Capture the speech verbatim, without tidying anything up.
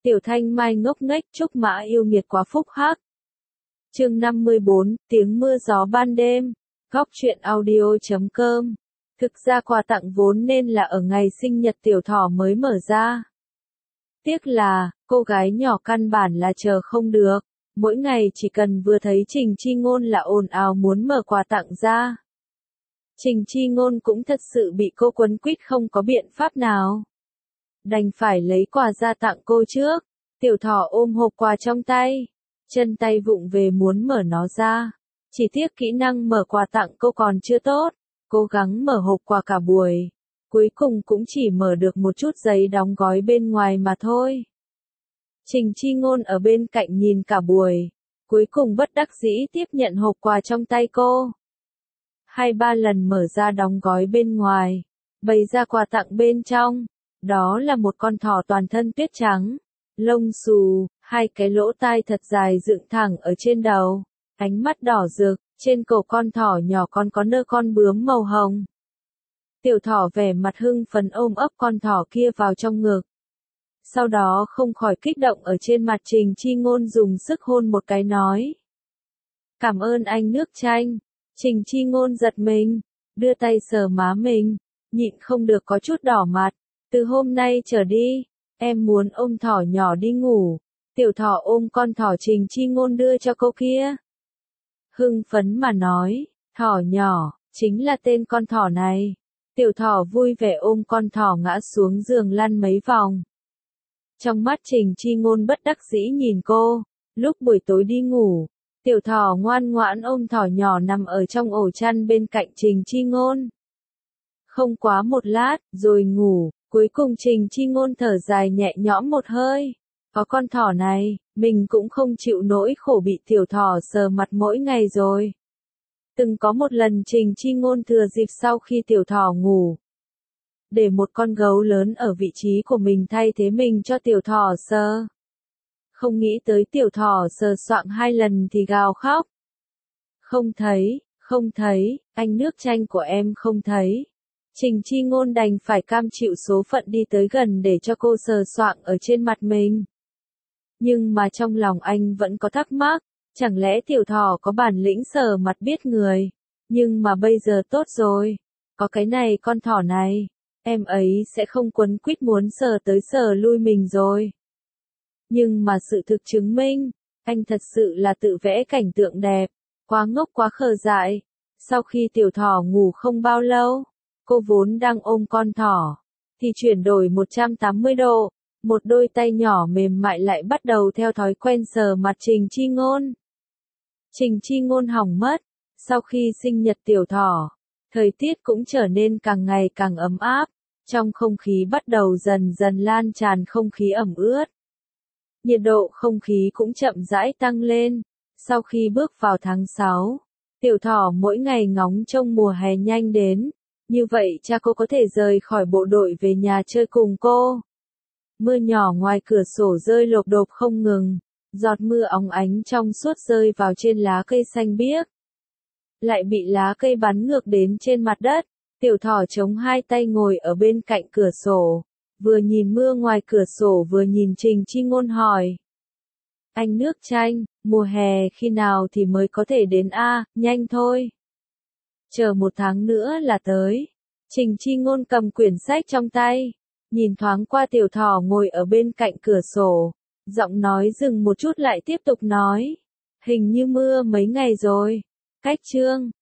Tiểu Thanh Mai ngốc nghếch, Trúc Mã yêu nghiệt quá phúc hắc. Chương năm mươi bốn, tiếng mưa gió ban đêm. Góc truyện audio chấm com. Thực ra quà tặng vốn nên là ở ngày sinh nhật Tiểu Thỏ mới mở ra. Tiếc là, cô gái nhỏ căn bản là chờ không được. Mỗi ngày chỉ cần vừa thấy Trình Chi Ngôn là ồn ào muốn mở quà tặng ra. Trình Chi Ngôn cũng thật sự bị cô quấn quýt không có biện pháp nào. Đành phải lấy quà ra tặng cô trước. Tiểu Thỏ ôm hộp quà trong tay. Chân tay vụng về muốn mở nó ra. Chỉ tiếc kỹ năng mở quà tặng cô còn chưa tốt. Cố gắng mở hộp quà cả buổi. Cuối cùng cũng chỉ mở được một chút giấy đóng gói bên ngoài mà thôi. Trình Chi Ngôn ở bên cạnh nhìn cả buổi. Cuối cùng bất đắc dĩ tiếp nhận hộp quà trong tay cô. Hai ba lần mở ra đóng gói bên ngoài. Bày ra quà tặng bên trong. Đó là một con thỏ toàn thân tuyết trắng. Lông xù, hai cái lỗ tai thật dài dựng thẳng ở trên đầu. Ánh mắt đỏ rực, trên cổ con thỏ nhỏ còn có nơ con bướm màu hồng. Tiểu Thỏ vẻ mặt hưng phấn ôm ấp con thỏ kia vào trong ngực. Sau đó không khỏi kích động ở trên mặt Trình Chi Ngôn dùng sức hôn một cái nói. Cảm ơn anh nước chanh. Trình Chi Ngôn giật mình, đưa tay sờ má mình, nhịn không được có chút đỏ mặt. Từ hôm nay trở đi, em muốn ôm thỏ nhỏ đi ngủ. Tiểu Thỏ ôm con thỏ Trình Chi Ngôn đưa cho cô kia. Hưng phấn mà nói, thỏ nhỏ, chính là tên con thỏ này. Tiểu Thỏ vui vẻ ôm con thỏ ngã xuống giường lăn mấy vòng. Trong mắt Trình Chi Ngôn bất đắc dĩ nhìn cô, lúc buổi tối đi ngủ, Tiểu Thỏ ngoan ngoãn ôm thỏ nhỏ nằm ở trong ổ chăn bên cạnh Trình Chi Ngôn. Không quá một lát, rồi ngủ, cuối cùng Trình Chi Ngôn thở dài nhẹ nhõm một hơi. Có con thỏ này, mình cũng không chịu nỗi khổ bị Tiểu Thỏ sờ mặt mỗi ngày rồi. Từng có một lần Trình Chi Ngôn thừa dịp sau khi Tiểu Thỏ ngủ, để một con gấu lớn ở vị trí của mình thay thế mình cho Tiểu Thỏ sờ. Không nghĩ tới Tiểu Thỏ sờ soạng hai lần thì gào khóc. Không thấy, không thấy, anh nước chanh của em không thấy. Trình Chi Ngôn đành phải cam chịu số phận đi tới gần để cho cô sờ soạng ở trên mặt mình. Nhưng mà trong lòng anh vẫn có thắc mắc, chẳng lẽ Tiểu Thỏ có bản lĩnh sờ mặt biết người. Nhưng mà bây giờ tốt rồi, có cái này con thỏ này, em ấy sẽ không quấn quýt muốn sờ tới sờ lui mình rồi. Nhưng mà sự thực chứng minh, anh thật sự là tự vẽ cảnh tượng đẹp, quá ngốc quá khờ dại. Sau khi Tiểu Thỏ ngủ không bao lâu, cô vốn đang ôm con thỏ, thì chuyển đổi một trăm tám mươi độ, một đôi tay nhỏ mềm mại lại bắt đầu theo thói quen sờ mặt Trình Chi Ngôn. Trình Chi Ngôn hỏng mất, sau khi sinh nhật Tiểu Thỏ, thời tiết cũng trở nên càng ngày càng ấm áp, trong không khí bắt đầu dần dần lan tràn không khí ẩm ướt. Nhiệt độ không khí cũng chậm rãi tăng lên, sau khi bước vào tháng sáu, Tiểu Thỏ mỗi ngày ngóng trông mùa hè nhanh đến, như vậy cha cô có thể rời khỏi bộ đội về nhà chơi cùng cô. Mưa nhỏ ngoài cửa sổ rơi lộp độp không ngừng, giọt mưa óng ánh trong suốt rơi vào trên lá cây xanh biếc. Lại bị lá cây bắn ngược đến trên mặt đất, Tiểu Thỏ chống hai tay ngồi ở bên cạnh cửa sổ, vừa nhìn mưa ngoài cửa sổ vừa nhìn Trình Chi Ngôn hỏi. Anh nước chanh, mùa hè khi nào thì mới có thể đến a? Nhanh thôi. Chờ một tháng nữa là tới. Trình Chi Ngôn cầm quyển sách trong tay, nhìn thoáng qua Tiểu Thỏ ngồi ở bên cạnh cửa sổ, giọng nói dừng một chút lại tiếp tục nói. Hình như mưa mấy ngày rồi. Cách chương,